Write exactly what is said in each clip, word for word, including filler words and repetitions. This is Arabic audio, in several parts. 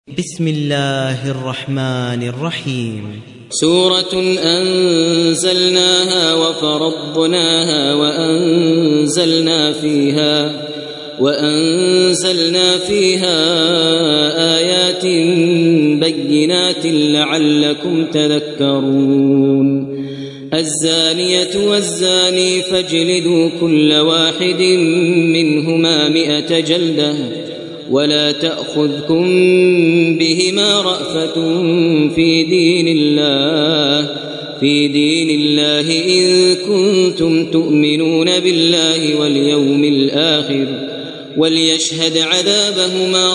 بسم الله الرحمن الرحيم. سورة أنزلناها وفرضناها وأنزلنا فيها وأنزلنا فيها آيات بينات لعلكم تذكرون. الزانية والزاني فاجلدوا كل واحد منهما مئة جلدة ولا تأخذكم بهما رأفة في دين الله في دين الله إن كنتم تؤمنون بالله واليوم الآخر وليشهد عذابهما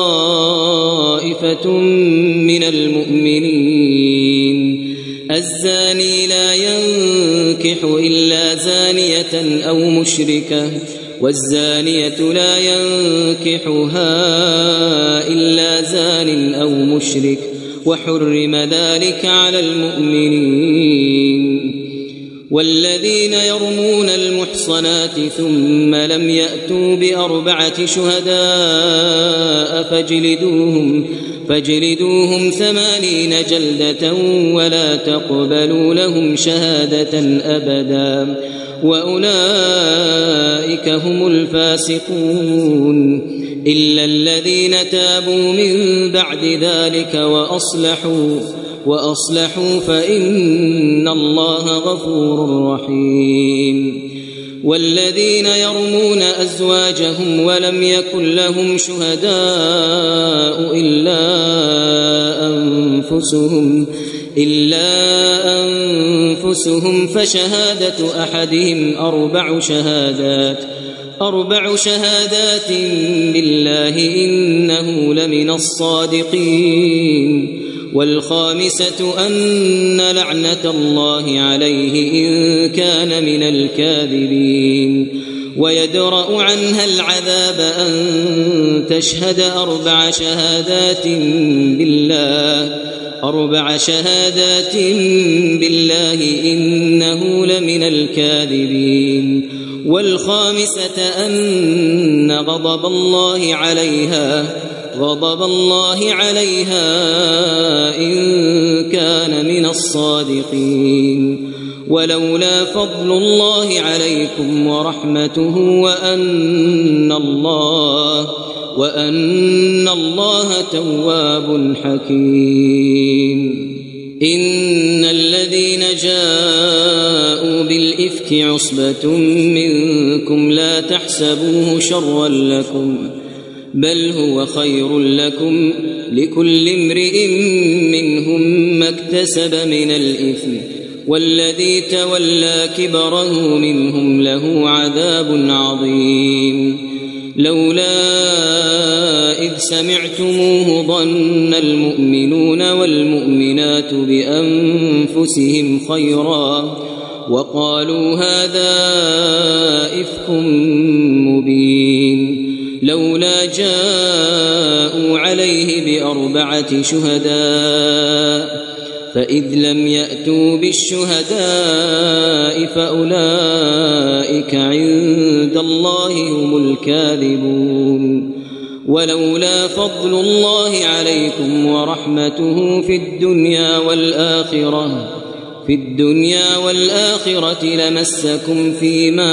طائفة من المؤمنين. الزاني لا ينكح إلا زانية أو مشركة والزانية لا ينكحها إلا زان أو مشرك وحرم ذلك على المؤمنين. والذين يرمون المحصنات ثم لم يأتوا بأربعة شهداء فاجلدوهم فاجلدوهم ثمانين جلدة ولا تقبلوا لهم شهادة أبدا وأولئك هم الفاسقون إلا الذين تابوا من بعد ذلك وأصلحوا وأصلحوا فإن الله غفور رحيم. والذين يرمون أزواجهم ولم يكن لهم شهداء إلا أنفسهم إلا أنفسهم فشهادة أحدهم أربع شهادات أربع شهادات بالله إنه لمن الصادقين. والخامسة أن لعنة الله عليه إن كان من الكاذبين. ويدرأ عنها العذاب أن تشهد أربع شهادات بالله أربع شهادات بالله إنه لمن الكاذبين. والخامسة أن غضب الله عليها غضب الله عليها إن كان من الصادقين. ولولا فضل الله عليكم ورحمته وأن الله وأن الله تواب حكيم. إن الذين جاءوا بالإفك عصبة منكم لا تحسبوه شرا لكم بل هو خير لكم لكل امرئ منهم ما اكتسب من الإثم والذي تولى كبره منهم له عذاب عظيم. لولا إذ سمعتموه ظن المؤمنون والمؤمنات بأنفسهم خيرا وقالوا هذا إفك مبين. لولا جاءوا عليه بأربعة شهداء فإذ لم يأتوا بالشهداء فأولئك عند الله هم الكاذبون. ولولا فضل الله عليكم ورحمته في الدنيا والآخرة في الدنيا والآخرة لمسكم فيما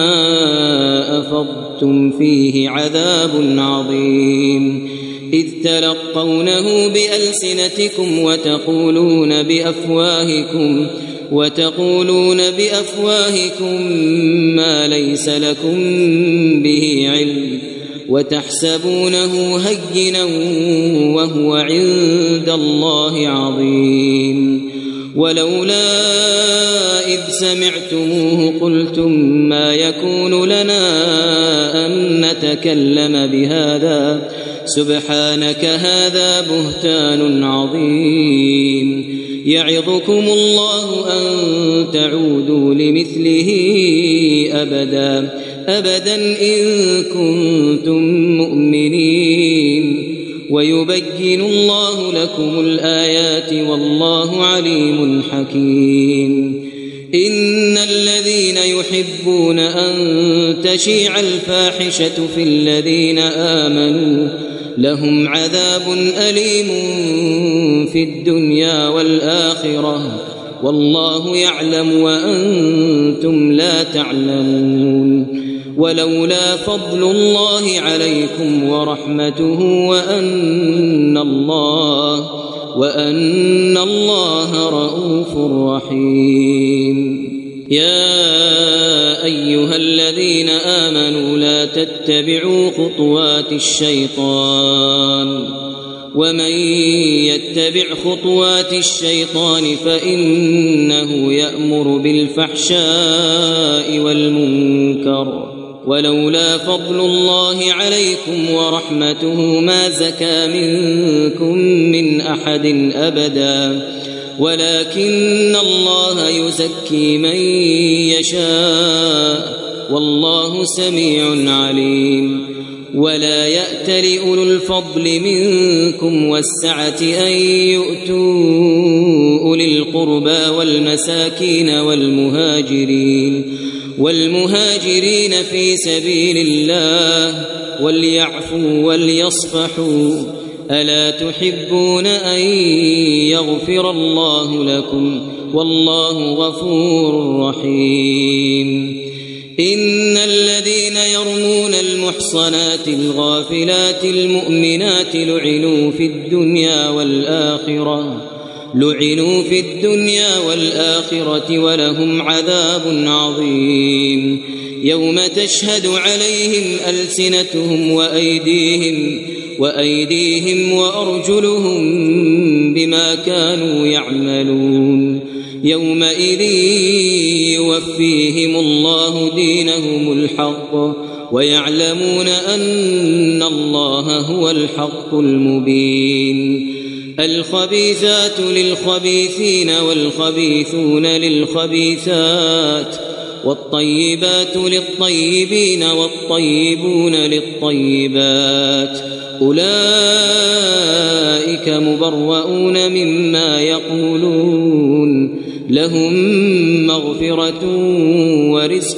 أفضتم فيه عذاب عظيم. إذ تلقونه بألسنتكم وتقولون بأفواهكم وتقولون بأفواهكم ما ليس لكم به علم وتحسبونه هينا وهو عند الله عظيم. ولولا إذ سمعتموه قلتم ما يكون لنا أن نتكلم بهذا سبحانك هذا بهتان عظيم. يعظكم الله أن تعودوا لمثله أبدا أبدا إن كنتم مؤمنين. ويبين الله لكم الآيات والله عليم حكيم. إن الذين يحبون أن تشيع الفاحشة في الذين آمنوا لهم عذاب أليم في الدنيا والآخرة والله يعلم وأنتم لا تعلمون ولولا فضل الله عليكم ورحمته وأن الله وأن الله رؤوف رحيم يا أيها الذين آمنوا لا تتبعوا خطوات الشيطان ومن يتبع خطوات الشيطان فإنه يأمر بالفحشاء والمنكر ولولا فضل الله عليكم ورحمته ما زكى منكم من أحد أبدا ولكن الله يزكي من يشاء والله سميع عليم ولا يأتل أولو الفضل منكم والسعة أن يؤتوا أولي القربى والمساكين والمهاجرين والمهاجرين في سبيل الله وليعفوا وليصفحوا ألا تحبون أن يغفر الله لكم والله غفور رحيم إن الذين يرمون المحصنات الغافلات المؤمنات لعنوا في الدنيا والآخرة لعنوا في الدنيا والآخرة ولهم عذاب عظيم يوم تشهد عليهم ألسنتهم وأيديهم وأيديهم وأرجلهم بما كانوا يعملون يومئذ يوفيهم الله دينهم الحق ويعلمون أن الله هو الحق المبين الخبيثات للخبيثين والخبيثون للخبيثات والطيبات للطيبين والطيبون للطيبات أولئك مبرؤون مما يقولون لهم مغفرة ورزق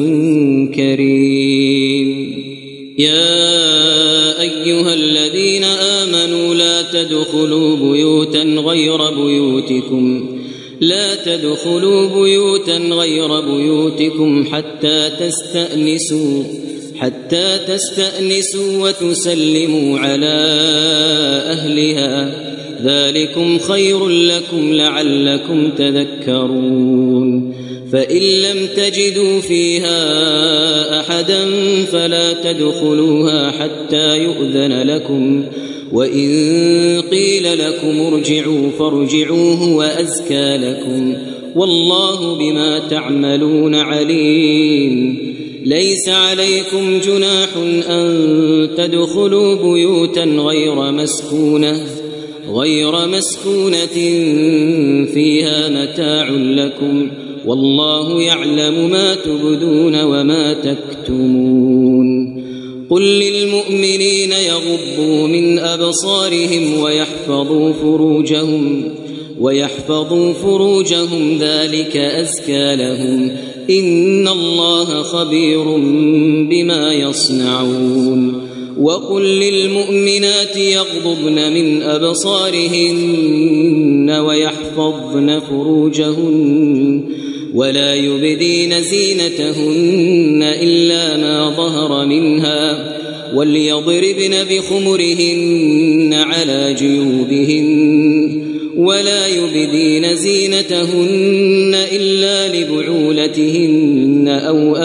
كريم يا أيها الذين آمنوا لا تدخلوا بيوتا غير بيوتكم لا تدخلوا بيوتا غير بيوتكم حتى تستأنسوا حتى تستأنسوا وتسلموا على أهلها ذلكم خير لكم لعلكم تذكرون فإن لم تجدوا فيها أحدا فلا تدخلوها حتى يؤذن لكم وإن قيل لكم ارجعوا فارجعوا هو أزكى لكم والله بما تعملون عليم ليس عليكم جناح أن تدخلوا بيوتا غير مسكونة غير مسكونة فيها متاع لكم والله يعلم ما تبدون وما تكتمون قل للمؤمنين يغضوا من أبصارهم ويحفظوا فروجهم ويحفظوا فروجهم ذلك أزكى لهم إن الله خبير بما يصنعون وقل للمؤمنات يغضضن من أبصارهن ويحفظن فروجهن ولا يبدين زينتهن إلا ما ظهر منها وليضربن بخمرهن على جيوبهن ولا يبدين زينتهن إلا لبعولتهن أو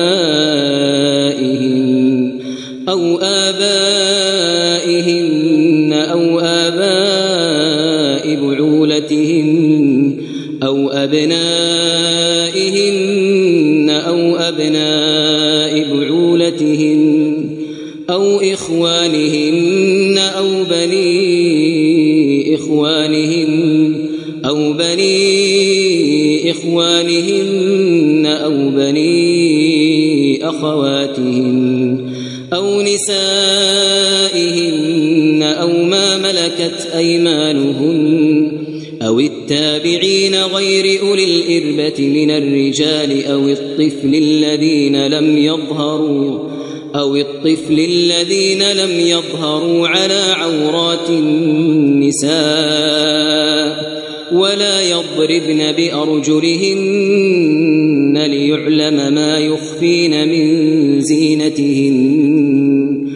آبائهن أو آبائهن أو آباء بعولتهن أو أبنائهن أو أبناء بعولتهن أو إخوانهن أو بني إخوانهن أو بني إخوانهن أو بني أخواتهن أو نسائهن أو ما ملكت أيمانهن أو التابعين غير أولي الإربة من الرجال أو الطفل الذين لم يظهروا أو الطفل الذين لم يظهروا على عورات النساء ولا يضربن بأرجلهن ليعلم ما يخفين من زينتهن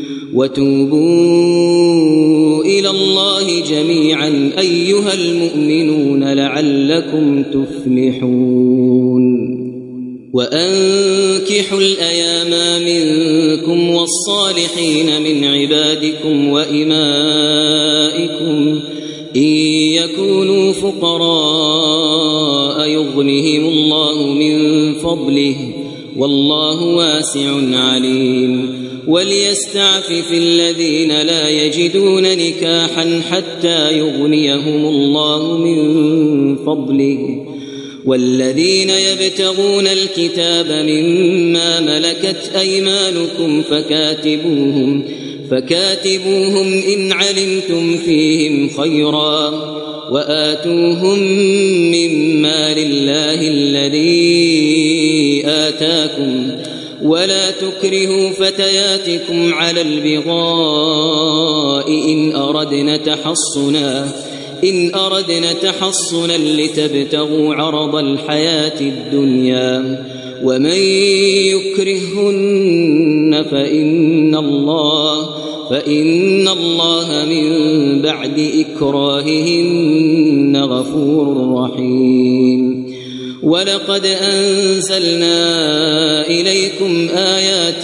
وتوبوا إلى الله جميعا أيها المؤمنون لعلكم تفلحون وأنكحوا الأيام منكم والصالحين من عبادكم وإمائكم إن يكونوا فقراء يغنهم الله من فضله والله واسع عليم وليستعفف الذين لا يجدون نكاحا حتى يغنيهم الله من فضله والذين يبتغون الكتاب مما ملكت أيمانكم فكاتبوهم فكاتبوهم إن علمتم فيهم خيرا وآتوهم مما لله الذي آتاكم ولا تكرهوا فتياتكم على البغاء إن أردنا تحصنا إن أردنا تحصنا لتبتغوا عرض الحياة الدنيا ومن يكرهن فإن الله فإن الله من بعد إكراههن غفور رحيم ولقد أنزلنا إليكم آيات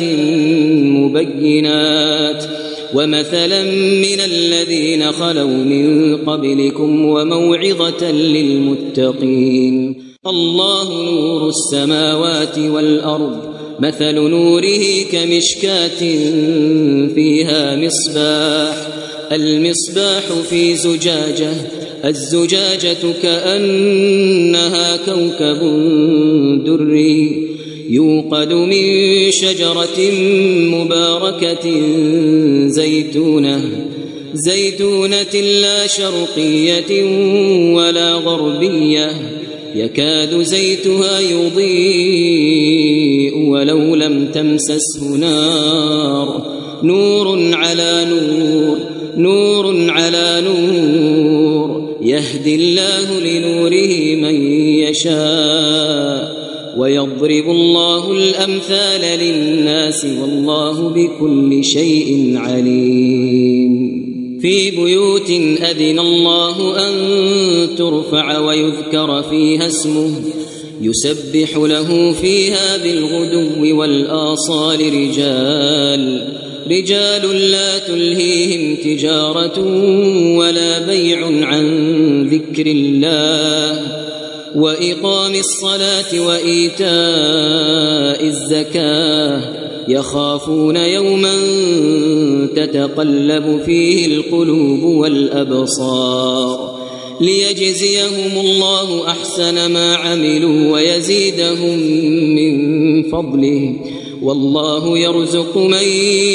مبينات ومثلا من الذين خلوا من قبلكم وموعظة للمتقين الله نور السماوات والأرض مثل نوره كمشكاة فيها مصباح المصباح في زجاجة الزجاجة كأنها كوكب دري يوقد من شجرة مباركة زيتونة زيتونة لا شرقية ولا غربية يكاد زيتها يضيء ولو لم تمسسه نار نور على نور نور على نور يهدي الله لنوره من يشاء ويضرب الله الأمثال للناس والله بكل شيء عليم في بيوت أذن الله أن ترفع ويذكر فيها اسمه يسبح له فيها بالغدو والآصال رجال رجال لا تلهيهم تجارة ولا بيع عن ذكر الله وإقام الصلاة وإيتاء الزكاة يخافون يوما تتقلب فيه القلوب والأبصار ليجزيهم الله أحسن ما عملوا ويزيدهم من فضله والله يرزق من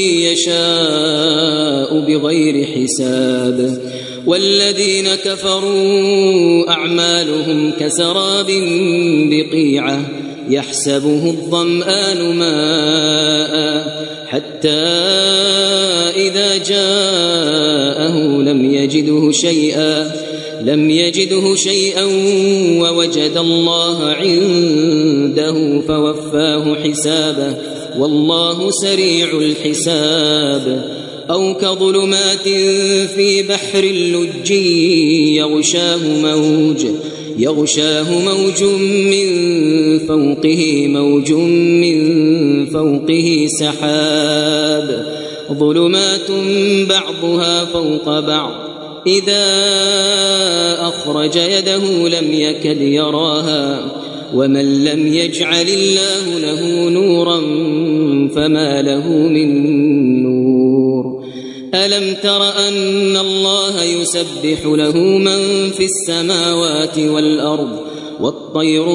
يشاء بغير حساب والذين كفروا أعمالهم كسراب بقيعة يحسبه الظمآن ماء حتى إذا جاءه لم يجده شيئا لم يجده شيئا ووجد الله عنده فوفاه حسابه والله سريع الحساب أو كظلمات في بحر اللج يغشاه موج يغشاه موج من فوقه موج من فوقه سحاب ظلمات بعضها فوق بعض إذا أخرج يده لم يكد يراها ومن لم يجعل الله له نورا فما له من نور ألم تر أن الله يسبح له من في السماوات والأرض والطير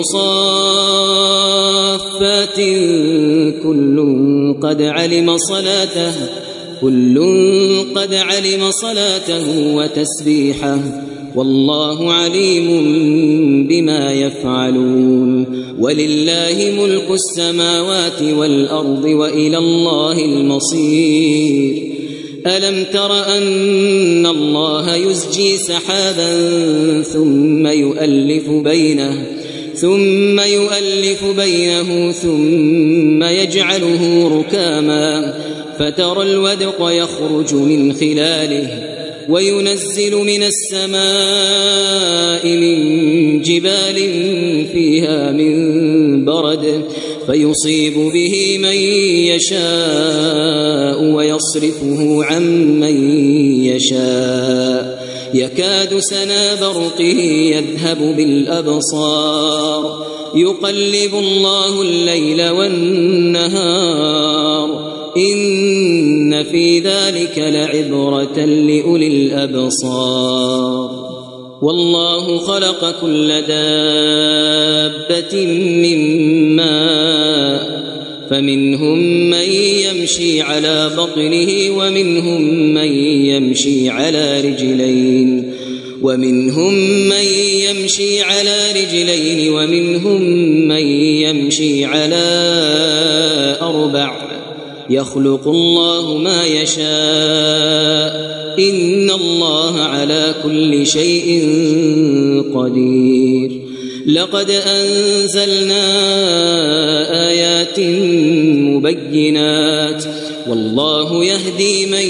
صافات كل قد علم صلاته كل قد علم صلاته وتسبيحه والله عليم بما يفعلون ولله ملك السماوات والأرض وإلى الله المصير ألم تر أن الله يزجي سحابا ثم يؤلف بينه ثم يؤلف بينه ثم يجعله ركاما فترى الودق يخرج من خلاله وينزل من السماء من جبال فيها من برد فيصيب به من يشاء ويصرفه عن من يشاء يكاد سنا برقه يذهب بالأبصار يقلب الله الليل والنهار إن في ذلك لعبرة لأولي الأبصار والله خلق كل دابة من ماء فمنهم من يمشي على بطنه ومنهم من يمشي على رجلين ومنهم من يمشي على رجلين ومنهم من يمشي على أربع يخلق الله ما يشاء إن الله على كل شيء قدير لقد أنزلنا آيات مبينات والله يهدي من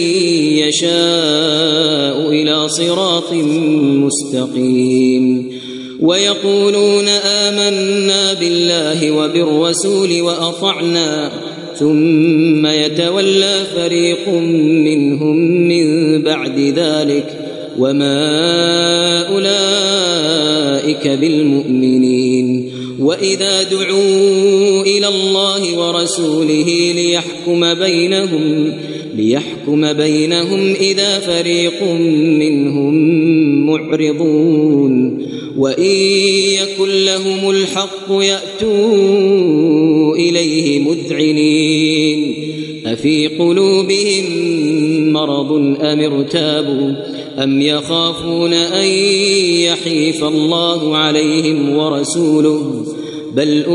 يشاء إلى صراط مستقيم ويقولون آمنا بالله وبالرسول وأطعنا ثم يتولى فريق منهم من بعد ذلك وما أولئك بالمؤمنين وإذا دعوا إلى الله ورسوله ليحكم بينهم ليحكم بينهم إذا فريق منهم معرضون وإن يكن لهم الحق يأتوا إليه مذعنين أفي قلوبهم مرض أم ارتابوا أم يخافون أن يحيف الله عليهم ورسوله بل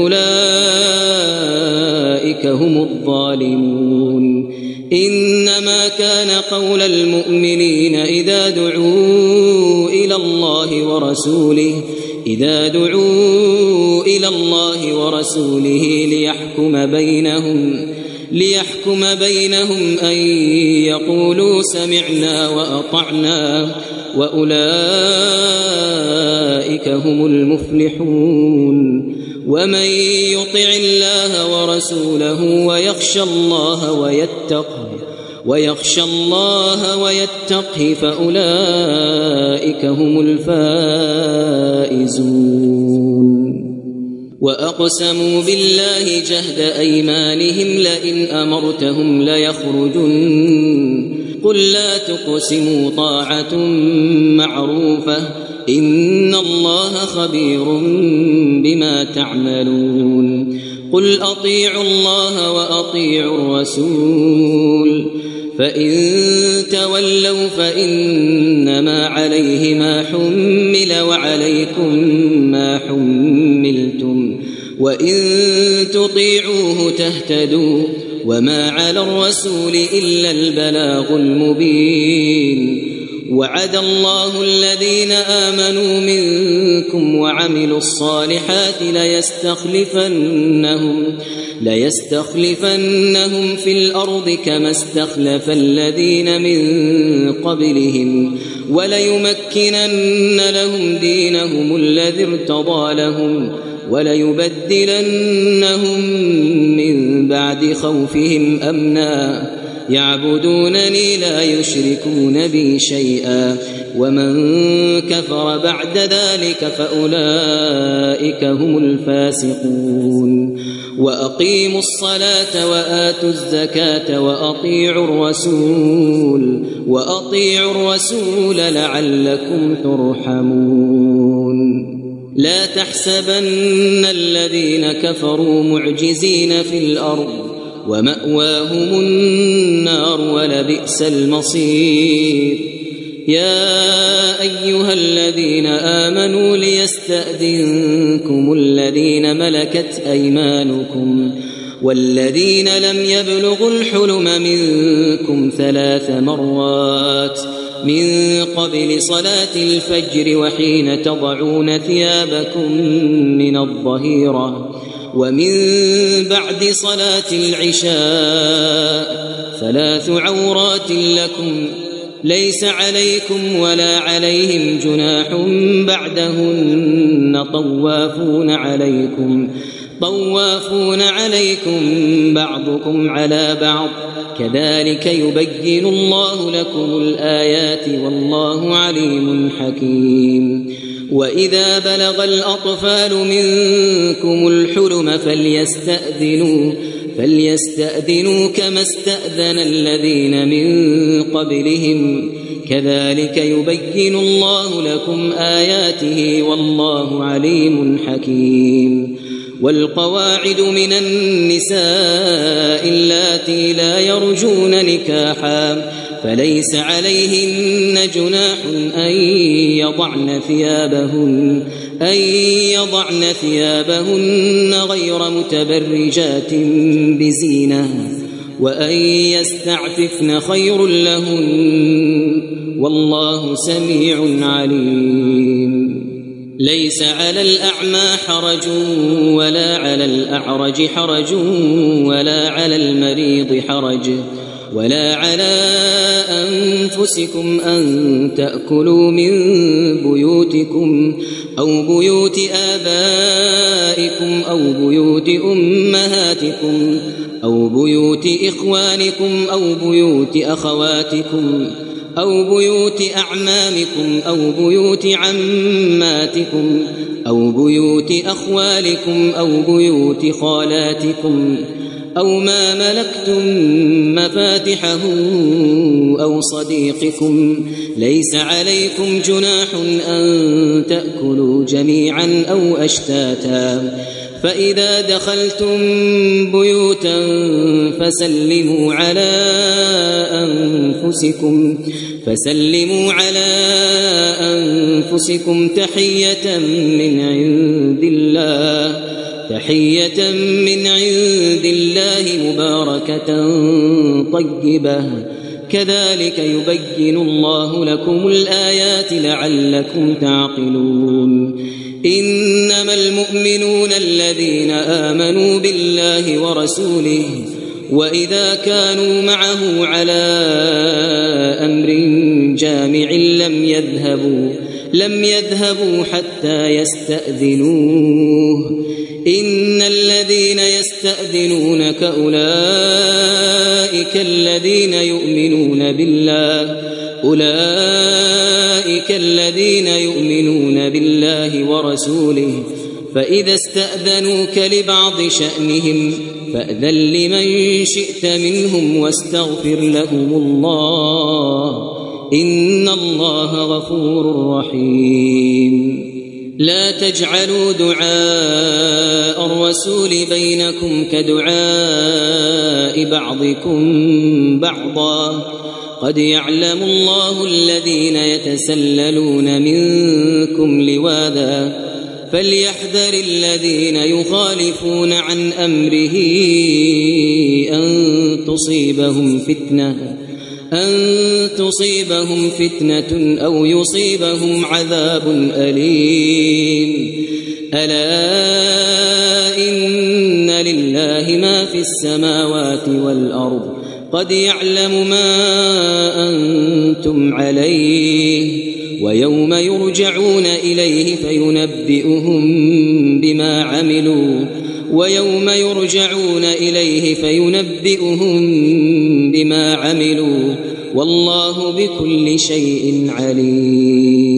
أولئك هم الظالمون إنما كان قول المؤمنين إذا دعوا إلى الله ورسوله إذا دعوا إلى الله ورسوله ليحكم بينهم ليحكم بينهم أن يقولوا سمعنا وأطعنا وأولئك هم المفلحون ومن يطع الله ورسوله ويخشى الله ويتقه ويخشى الله ويتقه فأولئك هم الفائزون وأقسموا بالله جهد أيمانهم لئن أمرتهم ليخرجن قل لا تقسموا طاعة معروفة إن الله خبير بما تعملون قل أطيعوا الله وأطيعوا الرسول فإن تولوا فإنما عليه ما حمل وعليكم ما حملتم وإن تطيعوه تهتدوا وما على الرسول إلا البلاغ المبين وعد الله الذين آمنوا منكم وعملوا الصالحات ليستخلفنهم ليستخلفنهم في الأرض كما استخلف الذين من قبلهم وليمكنن لهم دينهم الذي ارتضى لهم وليبدلنهم من بعد خوفهم أمنا يعبدونني لا يشركون بي شيئا ومن كفر بعد ذلك فأولئك هم الفاسقون وأقيموا الصلاة وآتوا الزكاة وأطيعوا الرسول وأطيعوا الرسول لعلكم ترحمون لا تحسبن الذين كفروا معجزين في الأرض ومأواهم النار ولبئس المصير يا أيها الذين آمنوا ليستأذنكم الذين ملكت أيمانكم والذين لم يبلغوا الحلم منكم ثلاث مرات من قبل صلاة الفجر وحين تضعون ثيابكم من الظهيرة ومن بعد صلاة العشاء ثلاث عورات لكم ليس عليكم ولا عليهم جناح بعدهن طوافون عليكم طوافون عليكم بعضكم على بعض كذلك يبين الله لكم الآيات والله عليم حكيم. وإذا بلغ الأطفال منكم الحلم فليستأذنوا فليستأذنوا كما استأذن الذين من قبلهم كذلك يبين الله لكم آياته والله عليم حكيم. والقواعد من النساء اللاتي لا يرجون نكاحا فليس عليهن جناح أن يضعن ثيابهن أن يضعن ثيابهن غير متبرجات بزينة وأن يستعففن خير لهن والله سميع عليم. ليس على الأعمى حرج ولا على الأعرج حرج ولا على المريض حرج ولا على أنفسكم أن تأكلوا من بيوتكم أو بيوت آبائكم أو بيوت أمهاتكم أو بيوت إخوانكم أو بيوت أخواتكم أو بيوت أعمامكم أو بيوت عماتكم أو بيوت أخوالكم أو بيوت خالاتكم أو ما ملكتم مفاتحه أو صديقكم ليس عليكم جناح أن تأكلوا جميعا أو أشتاتا فإذا دخلتم بيوتا فسلموا على أنفسكم فسلموا على أنفسكم تحية من عند الله تحية من عند الله مباركة طيبة كذلك يبين الله لكم الآيات لعلكم تعقلون. إنما المؤمنون الذين آمنوا بالله ورسوله وإذا كانوا معه على أمر جامع لم يذهبوا لم يذهبوا حتى يستأذنوه إن الذين يستأذنونك أولئك الذين يؤمنون بالله أولئك الذين يؤمنون بالله ورسوله فإذا استأذنوك لبعض شأنهم فأذن لمن شئت منهم واستغفر لهم الله إن الله غفور رحيم. لا تجعلوا دعاء الرسول بينكم كدعاء بعضكم بعضا قد يعلم الله الذين يتسللون منكم لواذا فليحذر الذين يخالفون عن أمره أن تصيبهم فتنة أن تصيبهم فتنة أو يصيبهم عذاب أليم. ألا إن لله ما في السماوات والأرض قد يعلم ما أنتم عليه ويوم يرجعون إليه فينبئهم بما عملوا ويوم يرجعون إليه فينبئهم بما عملوا والله بكل شيء عليم.